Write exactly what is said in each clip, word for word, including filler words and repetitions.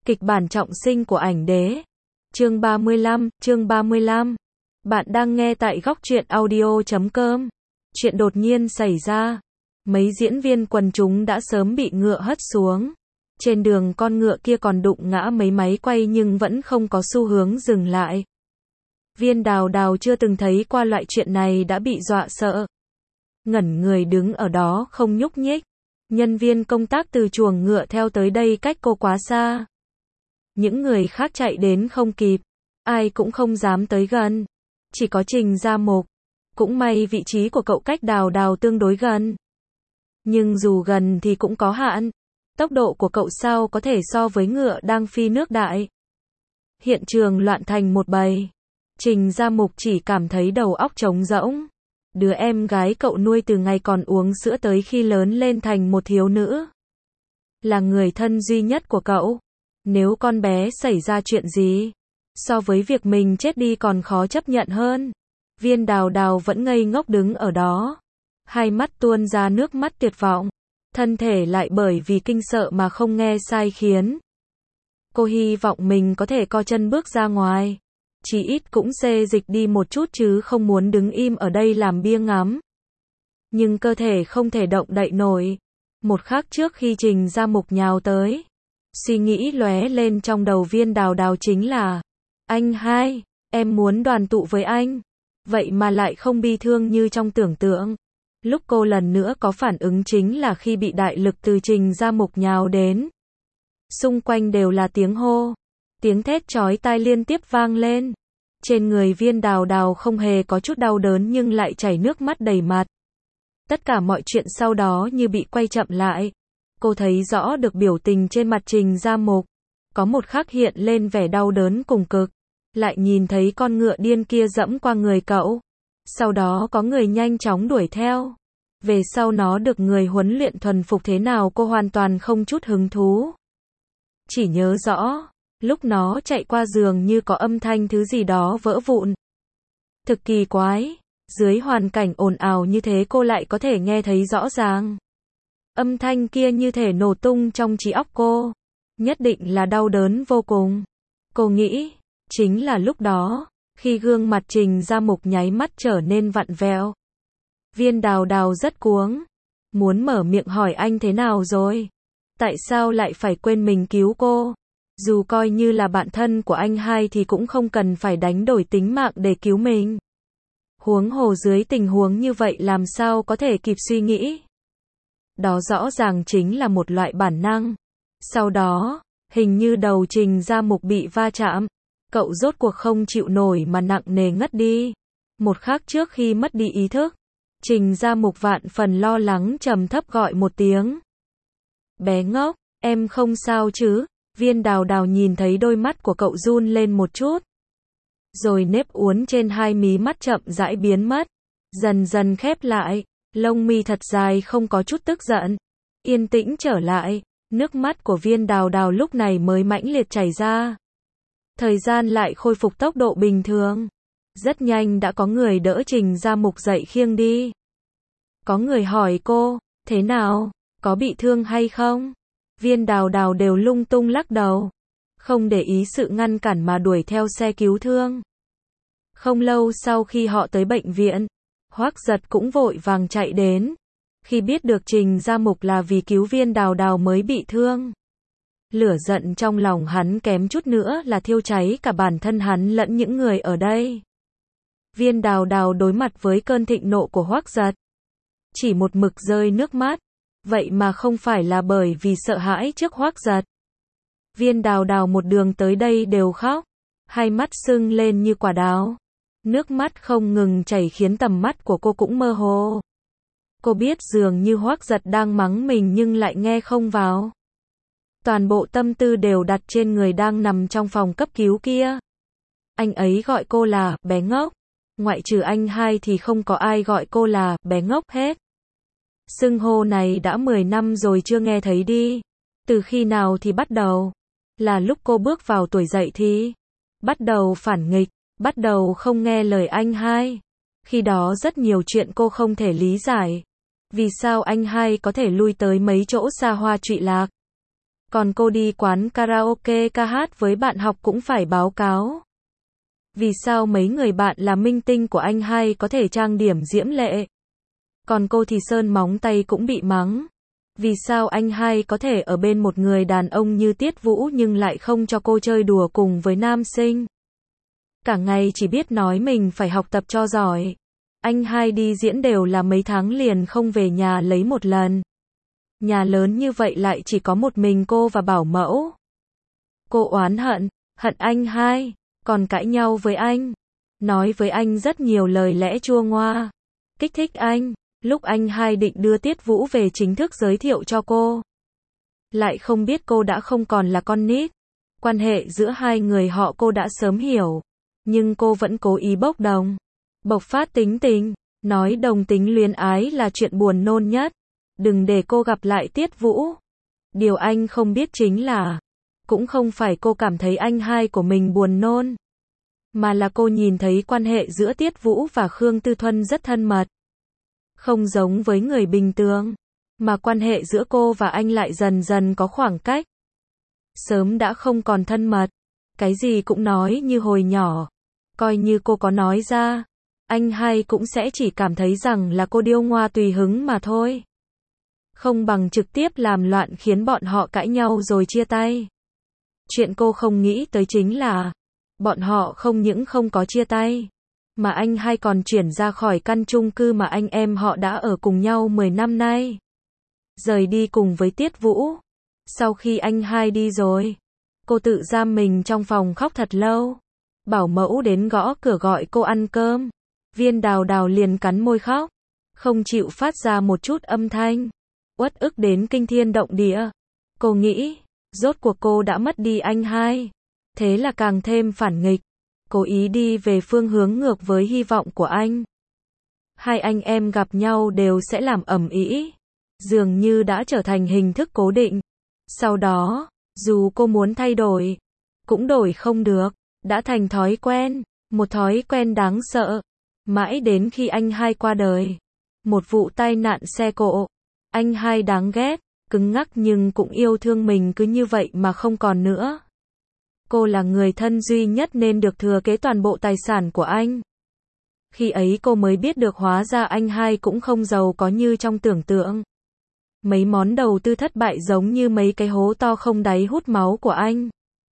Kịch bản trọng sinh của ảnh đế. Chương ba mươi lăm, chương ba mươi lăm. Bạn đang nghe tại góc truyện audio chấm com. Chuyện đột nhiên xảy ra. Mấy diễn viên quần chúng đã sớm bị ngựa hất xuống. Trên đường con ngựa kia còn đụng ngã mấy máy quay nhưng vẫn không có xu hướng dừng lại. Viên Đào Đào chưa từng thấy qua loại chuyện này đã bị dọa sợ. Ngẩn người đứng ở đó không nhúc nhích. Nhân viên công tác từ chuồng ngựa theo tới đây cách cô quá xa. Những người khác chạy đến không kịp. Ai cũng không dám tới gần. Chỉ có Trình Gia Mục. Cũng may vị trí của cậu cách Đào Đào tương đối gần. Nhưng dù gần thì cũng có hạn. Tốc độ của cậu sao có thể so với ngựa đang phi nước đại. Hiện trường loạn thành một bầy. Trình Gia Mục chỉ cảm thấy đầu óc trống rỗng. Đứa em gái cậu nuôi từ ngày còn uống sữa tới khi lớn lên thành một thiếu nữ. Là người thân duy nhất của cậu. Nếu con bé xảy ra chuyện gì, so với việc mình chết đi còn khó chấp nhận hơn. Viên Đào Đào vẫn ngây ngốc đứng ở đó. Hai mắt tuôn ra nước mắt tuyệt vọng. Thân thể lại bởi vì kinh sợ mà không nghe sai khiến. Cô hy vọng mình có thể co chân bước ra ngoài. Chỉ ít cũng xê dịch đi một chút chứ không muốn đứng im ở đây làm bia ngắm. Nhưng cơ thể không thể động đậy nổi. Một khắc trước khi Trình Gia Mục nhào tới, suy nghĩ lóe lên trong đầu Viên Đào Đào chính là: anh hai, em muốn đoàn tụ với anh. Vậy mà lại không bi thương như trong tưởng tượng. Lúc cô lần nữa có phản ứng chính là khi bị đại lực từ Trình Gia Mục nhào đến. Xung quanh đều là tiếng hô. Tiếng thét chói tai liên tiếp vang lên. Trên người Viên Đào Đào không hề có chút đau đớn nhưng lại chảy nước mắt đầy mặt. Tất cả mọi chuyện sau đó như bị quay chậm lại. Cô thấy rõ được biểu tình trên mặt Trình Gia Mục. Có một khắc hiện lên vẻ đau đớn cùng cực. Lại nhìn thấy con ngựa điên kia dẫm qua người cậu. Sau đó có người nhanh chóng đuổi theo. Về sau nó được người huấn luyện thuần phục thế nào cô hoàn toàn không chút hứng thú. Chỉ nhớ rõ, lúc nó chạy qua giường như có âm thanh thứ gì đó vỡ vụn. Thực kỳ quái, dưới hoàn cảnh ồn ào như thế cô lại có thể nghe thấy rõ ràng. Âm thanh kia như thể nổ tung trong trí óc cô. Nhất định là đau đớn vô cùng. Cô nghĩ, chính là lúc đó, khi gương mặt Trình Gia Mục nháy mắt trở nên vặn vẹo. Viên Đào Đào rất cuống. Muốn mở miệng hỏi anh thế nào rồi? Tại sao lại phải quên mình cứu cô? Dù coi như là bạn thân của anh hai thì cũng không cần phải đánh đổi tính mạng để cứu mình. Huống hồ dưới tình huống như vậy làm sao có thể kịp suy nghĩ? Đó rõ ràng chính là một loại bản năng. Sau đó, hình như đầu Trình Gia Mục bị va chạm. Cậu rốt cuộc không chịu nổi mà nặng nề ngất đi. Một khắc trước khi mất đi ý thức, Trình Gia Mục vạn phần lo lắng trầm thấp gọi một tiếng. Bé ngốc, em không sao chứ? Viên Đào Đào nhìn thấy đôi mắt của cậu run lên một chút. Rồi nếp uốn trên hai mí mắt chậm rãi biến mất. Dần dần khép lại. Lông mi thật dài không có chút tức giận. Yên tĩnh trở lại. Nước mắt của Viên Đào Đào lúc này mới mãnh liệt chảy ra. Thời gian lại khôi phục tốc độ bình thường. Rất nhanh đã có người đỡ Trình Gia Mục dậy khiêng đi. Có người hỏi cô, thế nào, có bị thương hay không? Viên Đào Đào đều lung tung lắc đầu. Không để ý sự ngăn cản mà đuổi theo xe cứu thương. Không lâu sau khi họ tới bệnh viện, Hoắc Giật cũng vội vàng chạy đến. Khi biết được Trình Gia Mục là vì cứu Viên Đào Đào mới bị thương. Lửa giận trong lòng hắn kém chút nữa là thiêu cháy cả bản thân hắn lẫn những người ở đây. Viên Đào Đào đối mặt với cơn thịnh nộ của Hoắc Giật. Chỉ một mực rơi nước mắt. Vậy mà không phải là bởi vì sợ hãi trước Hoắc Giật. Viên Đào Đào một đường tới đây đều khóc. Hai mắt sưng lên như quả đào. Nước mắt không ngừng chảy khiến tầm mắt của cô cũng mơ hồ. Cô biết dường như Hoắc Giật đang mắng mình nhưng lại nghe không vào. Toàn bộ tâm tư đều đặt trên người đang nằm trong phòng cấp cứu kia. Anh ấy gọi cô là bé ngốc. Ngoại trừ anh hai thì không có ai gọi cô là bé ngốc hết. Xưng hô này đã mười năm rồi chưa nghe thấy đi. Từ khi nào thì bắt đầu? Là lúc cô bước vào tuổi dậy thì bắt đầu phản nghịch, bắt đầu không nghe lời anh hai. Khi đó rất nhiều chuyện cô không thể lý giải. Vì sao anh hai có thể lui tới mấy chỗ xa hoa trụy lạc? Còn cô đi quán karaoke ca hát với bạn học cũng phải báo cáo. Vì sao mấy người bạn là minh tinh của anh hai có thể trang điểm diễm lệ? Còn cô thì sơn móng tay cũng bị mắng. Vì sao anh hai có thể ở bên một người đàn ông như Tiết Vũ nhưng lại không cho cô chơi đùa cùng với nam sinh? Cả ngày chỉ biết nói mình phải học tập cho giỏi. Anh hai đi diễn đều là mấy tháng liền không về nhà lấy một lần. Nhà lớn như vậy lại chỉ có một mình cô và bảo mẫu. Cô oán hận, hận anh hai, còn cãi nhau với anh. Nói với anh rất nhiều lời lẽ chua ngoa. Kích thích anh. Lúc anh hai định đưa Tiết Vũ về chính thức giới thiệu cho cô. Lại không biết cô đã không còn là con nít. Quan hệ giữa hai người họ cô đã sớm hiểu. Nhưng cô vẫn cố ý bốc đồng. Bộc phát tính tình. Nói đồng tính luyến ái là chuyện buồn nôn nhất. Đừng để cô gặp lại Tiết Vũ. Điều anh không biết chính là, cũng không phải cô cảm thấy anh hai của mình buồn nôn. Mà là cô nhìn thấy quan hệ giữa Tiết Vũ và Khương Tư Thuân rất thân mật. Không giống với người bình thường. Mà quan hệ giữa cô và anh lại dần dần có khoảng cách. Sớm đã không còn thân mật. Cái gì cũng nói như hồi nhỏ. Coi như cô có nói ra, anh hai cũng sẽ chỉ cảm thấy rằng là cô điêu ngoa tùy hứng mà thôi. Không bằng trực tiếp làm loạn khiến bọn họ cãi nhau rồi chia tay. Chuyện cô không nghĩ tới chính là, bọn họ không những không có chia tay, mà anh hai còn chuyển ra khỏi căn chung cư mà anh em họ đã ở cùng nhau mười năm nay. Rời đi cùng với Tiết Vũ. Sau khi anh hai đi rồi, cô tự giam mình trong phòng khóc thật lâu. Bảo mẫu đến gõ cửa gọi cô ăn cơm. Viên Đào Đào liền cắn môi khóc, không chịu phát ra một chút âm thanh. Uất ức đến kinh thiên động địa. Cô nghĩ, rốt cuộc cô đã mất đi anh hai. Thế là càng thêm phản nghịch. Cố ý đi về phương hướng ngược với hy vọng của anh. Hai anh em gặp nhau đều sẽ làm ầm ĩ. Dường như đã trở thành hình thức cố định. Sau đó, dù cô muốn thay đổi, cũng đổi không được. Đã thành thói quen. Một thói quen đáng sợ. Mãi đến khi anh hai qua đời. Một vụ tai nạn xe cộ. Anh hai đáng ghét, cứng ngắc nhưng cũng yêu thương mình cứ như vậy mà không còn nữa. Cô là người thân duy nhất nên được thừa kế toàn bộ tài sản của anh. Khi ấy cô mới biết được hóa ra anh hai cũng không giàu có như trong tưởng tượng. Mấy món đầu tư thất bại giống như mấy cái hố to không đáy hút máu của anh.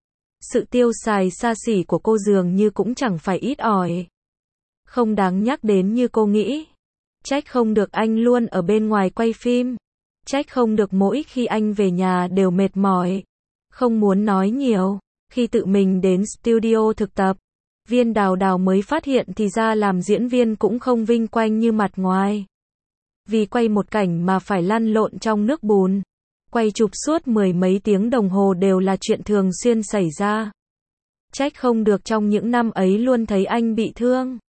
Sự tiêu xài xa xỉ của cô dường như cũng chẳng phải ít ỏi. Không đáng nhắc đến như cô nghĩ. Trách không được anh luôn ở bên ngoài quay phim. Trách không được mỗi khi anh về nhà đều mệt mỏi. Không muốn nói nhiều. Khi tự mình đến studio thực tập, Viên Đào Đào mới phát hiện thì ra làm diễn viên cũng không vinh quang như mặt ngoài. Vì quay một cảnh mà phải lăn lộn trong nước bùn. Quay chụp suốt mười mấy tiếng đồng hồ đều là chuyện thường xuyên xảy ra. Trách không được trong những năm ấy luôn thấy anh bị thương.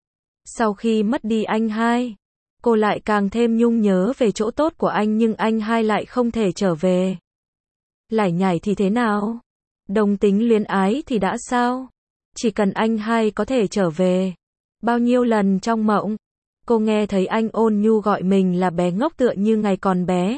Sau khi mất đi anh hai, cô lại càng thêm nhung nhớ về chỗ tốt của anh nhưng anh hai lại không thể trở về. Lải nhải thì thế nào? Đồng tính luyến ái thì đã sao? Chỉ cần anh hai có thể trở về. Bao nhiêu lần trong mộng, cô nghe thấy anh ôn nhu gọi mình là bé ngốc tựa như ngày còn bé.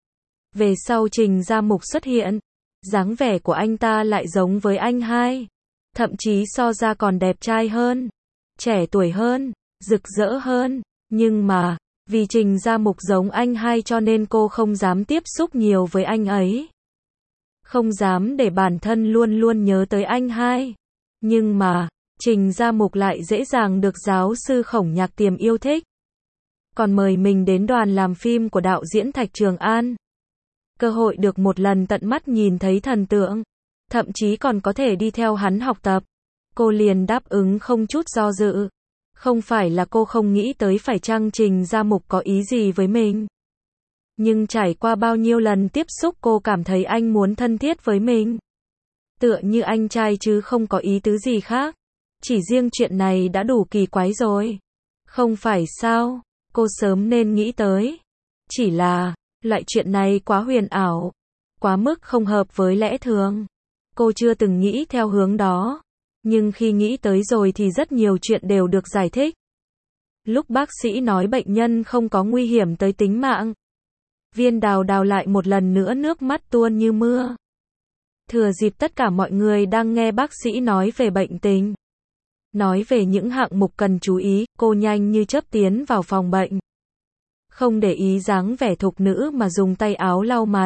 Về sau Trình Gia Mục xuất hiện, dáng vẻ của anh ta lại giống với anh hai. Thậm chí so ra còn đẹp trai hơn, trẻ tuổi hơn, rực rỡ hơn. Nhưng mà, vì Trình Gia Mục giống anh hai cho nên cô không dám tiếp xúc nhiều với anh ấy. Không dám để bản thân luôn luôn nhớ tới anh hai. Nhưng mà, Trình Gia Mục lại dễ dàng được giáo sư Khổng Nhạc Tiềm yêu thích. Còn mời mình đến đoàn làm phim của đạo diễn Thạch Trường An. Cơ hội được một lần tận mắt nhìn thấy thần tượng. Thậm chí còn có thể đi theo hắn học tập. Cô liền đáp ứng không chút do dự. Không phải là cô không nghĩ tới phải chăng Trình Gia Mục có ý gì với mình. Nhưng trải qua bao nhiêu lần tiếp xúc cô cảm thấy anh muốn thân thiết với mình. Tựa như anh trai chứ không có ý tứ gì khác. Chỉ riêng chuyện này đã đủ kỳ quái rồi. Không phải sao, cô sớm nên nghĩ tới. Chỉ là, loại chuyện này quá huyền ảo. Quá mức không hợp với lẽ thường. Cô chưa từng nghĩ theo hướng đó. Nhưng khi nghĩ tới rồi thì rất nhiều chuyện đều được giải thích. Lúc bác sĩ nói bệnh nhân không có nguy hiểm tới tính mạng. Viên Đào Đào lại một lần nữa nước mắt tuôn như mưa. Thừa dịp tất cả mọi người đang nghe bác sĩ nói về bệnh tình, nói về những hạng mục cần chú ý, cô nhanh như chớp tiến vào phòng bệnh. Không để ý dáng vẻ thục nữ mà dùng tay áo lau mặt,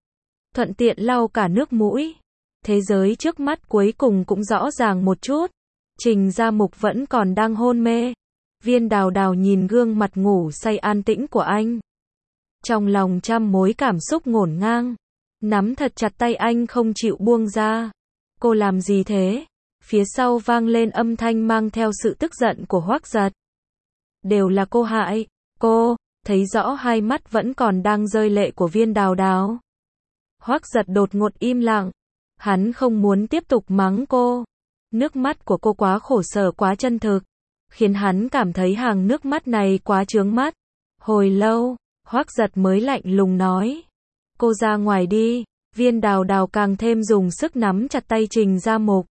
thuận tiện lau cả nước mũi. Thế giới trước mắt cuối cùng cũng rõ ràng một chút. Trình Gia Mục vẫn còn đang hôn mê. Viên Đào Đào nhìn gương mặt ngủ say an tĩnh của anh, trong lòng trăm mối cảm xúc ngổn ngang, nắm thật chặt tay anh không chịu buông ra. Cô làm gì thế? Phía sau vang lên âm thanh mang theo sự tức giận của Hoắc Giật. Đều là cô hại. Cô, thấy rõ hai mắt vẫn còn đang rơi lệ của Viên Đào Đào. Hoắc Giật đột ngột im lặng. Hắn không muốn tiếp tục mắng cô. Nước mắt của cô quá khổ sở, quá chân thực, khiến hắn cảm thấy hàng nước mắt này quá chướng mắt. Hồi lâu, Hoắc Giật mới lạnh lùng nói. Cô ra ngoài đi. Viên Đào Đào càng thêm dùng sức nắm chặt tay Trình Gia Mục,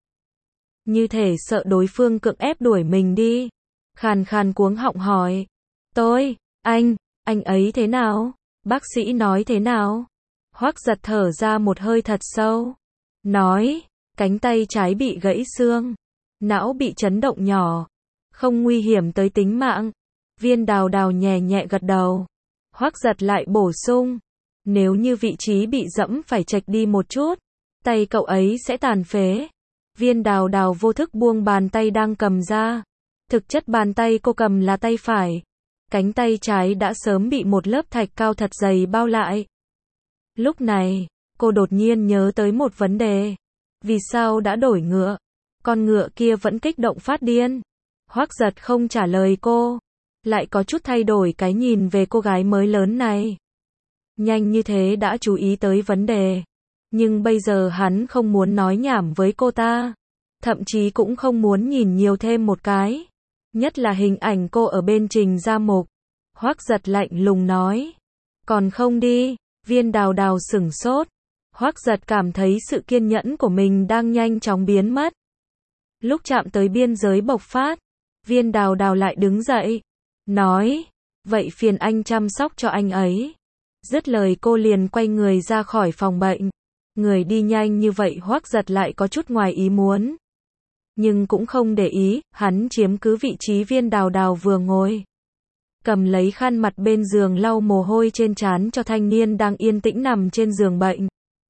như thể sợ đối phương cưỡng ép đuổi mình đi. Khàn khàn cuống họng hỏi. Tôi, anh, anh ấy thế nào? Bác sĩ nói thế nào? Hoắc Giật thở ra một hơi thật sâu. Nói, cánh tay trái bị gãy xương, não bị chấn động nhỏ, không nguy hiểm tới tính mạng. Viên Đào Đào nhẹ nhẹ gật đầu. Hoắc Giật lại bổ sung. Nếu như vị trí bị dẫm phải chệch đi một chút, tay cậu ấy sẽ tàn phế. Viên Đào Đào vô thức buông bàn tay đang cầm ra. Thực chất bàn tay cô cầm là tay phải. Cánh tay trái đã sớm bị một lớp thạch cao thật dày bao lại. Lúc này, cô đột nhiên nhớ tới một vấn đề. Vì sao đã đổi ngựa? Con ngựa kia vẫn kích động phát điên. Hoắc Giật không trả lời cô, lại có chút thay đổi cái nhìn về cô gái mới lớn này. Nhanh như thế đã chú ý tới vấn đề. Nhưng bây giờ hắn không muốn nói nhảm với cô ta. Thậm chí cũng không muốn nhìn nhiều thêm một cái. Nhất là hình ảnh cô ở bên Trình Gia Mục. Hoắc Giật lạnh lùng nói. Còn không đi. Viên Đào Đào sửng sốt. Hoắc Giật cảm thấy sự kiên nhẫn của mình đang nhanh chóng biến mất. Lúc chạm tới biên giới bộc phát, Viên Đào Đào lại đứng dậy, nói, vậy phiền anh chăm sóc cho anh ấy. Dứt lời cô liền quay người ra khỏi phòng bệnh. Người đi nhanh như vậy Hoắc Giật lại có chút ngoài ý muốn. Nhưng cũng không để ý, hắn chiếm cứ vị trí Viên Đào Đào vừa ngồi. Cầm lấy khăn mặt bên giường lau mồ hôi trên trán cho thanh niên đang yên tĩnh nằm trên giường bệnh.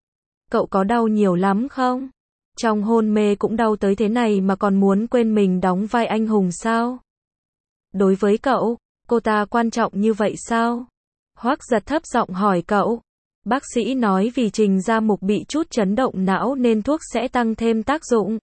Cậu có đau nhiều lắm không? Trong hôn mê cũng đau tới thế này mà còn muốn quên mình đóng vai anh hùng sao? Đối với cậu, cô ta quan trọng như vậy sao? Hoắc Giật thấp giọng hỏi cậu. Bác sĩ nói vì Trình Gia Mục bị chút chấn động não nên thuốc sẽ tăng thêm tác dụng.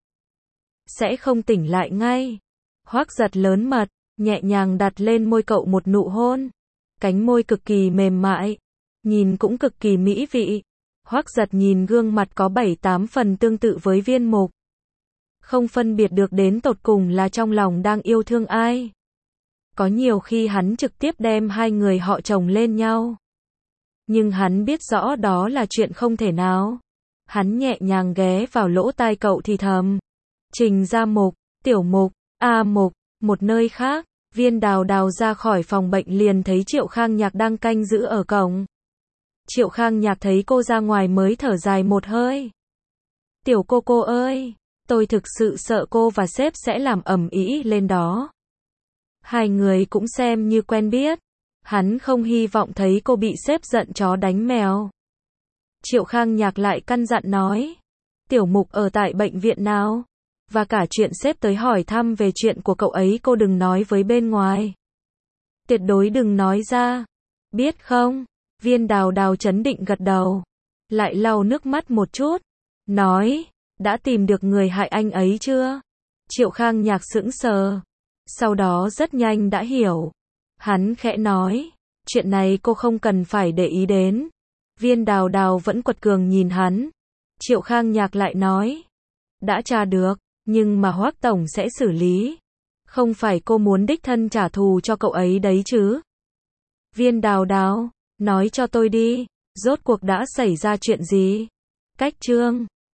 Sẽ không tỉnh lại ngay. Hoắc Giật lớn mật, nhẹ nhàng đặt lên môi cậu một nụ hôn. Cánh môi cực kỳ mềm mại, nhìn cũng cực kỳ mỹ vị. Hoắc Giật nhìn gương mặt có bảy tám phần tương tự với Viên Mục. Không phân biệt được đến tột cùng là trong lòng đang yêu thương ai. Có nhiều khi hắn trực tiếp đem hai người họ chồng lên nhau. Nhưng hắn biết rõ đó là chuyện không thể nào. Hắn nhẹ nhàng ghé vào lỗ tai cậu thì thầm. Trình Gia Mục, Tiểu Mục, A Mục. Một nơi khác, Viên Đào Đào ra khỏi phòng bệnh liền thấy Triệu Khang Nhạc đang canh giữ ở cổng. Triệu Khang Nhạc thấy cô ra ngoài mới thở dài một hơi. Tiểu cô cô ơi, tôi thực sự sợ cô và sếp sẽ làm ầm ĩ lên đó. Hai người cũng xem như quen biết. Hắn không hy vọng thấy cô bị sếp giận chó đánh mèo. Triệu Khang Nhạc lại căn dặn nói. Tiểu Mục ở tại bệnh viện nào? Và cả chuyện sếp tới hỏi thăm về chuyện của cậu ấy cô đừng nói với bên ngoài. Tuyệt đối đừng nói ra. Biết không? Viên Đào Đào trấn định gật đầu. Lại lau nước mắt một chút. Nói, đã tìm được người hại anh ấy chưa? Triệu Khang Nhạc sững sờ. Sau đó rất nhanh đã hiểu. Hắn khẽ nói, chuyện này cô không cần phải để ý đến. Viên Đào Đào vẫn quật cường nhìn hắn. Triệu Khang Nhạc lại nói, đã tra được, nhưng mà Hoắc tổng sẽ xử lý. Không phải cô muốn đích thân trả thù cho cậu ấy đấy chứ? Viên Đào Đào, nói cho tôi đi, rốt cuộc đã xảy ra chuyện gì? Cách chương